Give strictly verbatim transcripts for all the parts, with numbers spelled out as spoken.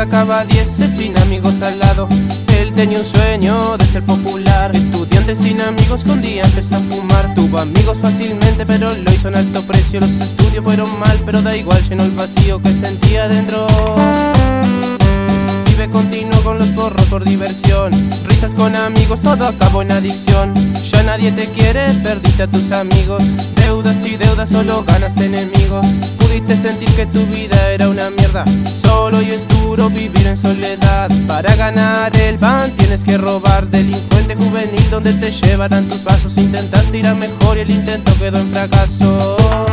sacaba dieces sin amigos al lado. Él tenía un sueño de ser popular. Estudiante sin amigos que un día empezó a fumar. Tuvo amigos fácilmente pero lo hizo en alto precio. Los estudios fueron mal pero da igual, llenó el vacío que sentía dentro. Vive continuo con los porros por diversión. Risas con amigos, todo acabó en adicción. Ya nadie te quiere, perdiste a tus amigos. Deudas y deudas, solo ganaste enemigos. Pudiste sentir que tu vida era una mierda. Solo y es duro vivir en soledad. Para ganar el pan tienes que robar. Delincuente juvenil, donde te llevarán tus vasos. Intentaste ir a mejor y el intento quedó en fracaso.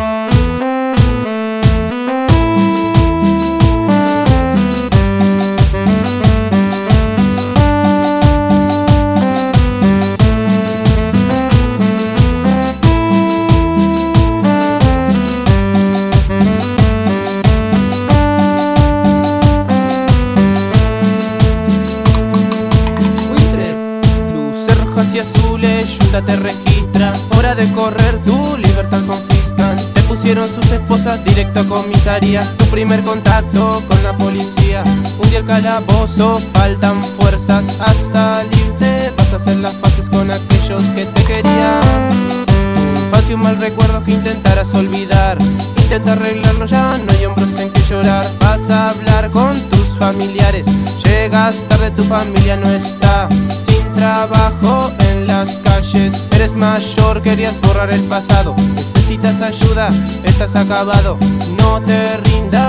Y azules, Junta te registra. Hora de correr, tu libertad confiscan. Te pusieron sus esposas directo a comisaría. Tu primer contacto con la policía. Un día el calabozo, faltan fuerzas. A salirte, vas a hacer las paces con aquellos que te querían. Fácil un mal recuerdo que intentarás olvidar. Intenta arreglarlo, ya no hay hombros en que llorar. Vas a hablar con tus familiares. Llegas tarde, tu familia no está. Sin trabajo en las calles. Eres mayor, querías borrar el pasado. Necesitas ayuda, estás acabado. No te rindas.